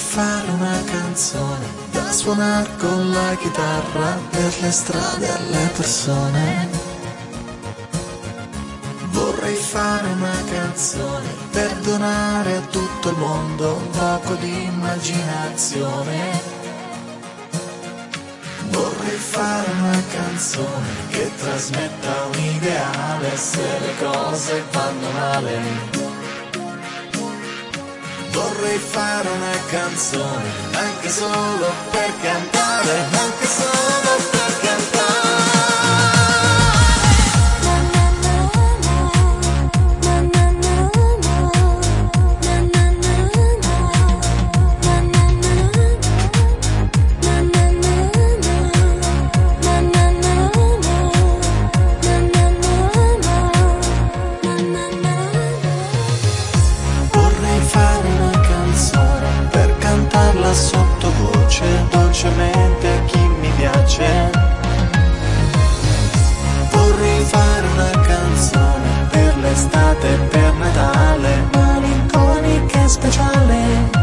fare una canzone da suonare con la chitarra per le strade alle persone. Vorrei fare una canzone per donare a tutto il mondo un poco di immaginazione. Vorrei fare una canzone che trasmetta un ideale se le cose vanno male. Vorrei fare una canzone anche solo per cantare, anche solo per cantare. Sottovoce, dolcemente a chi mi piace. Vorrei fare una canzone per l'estate e per Natale, malinconica e speciale.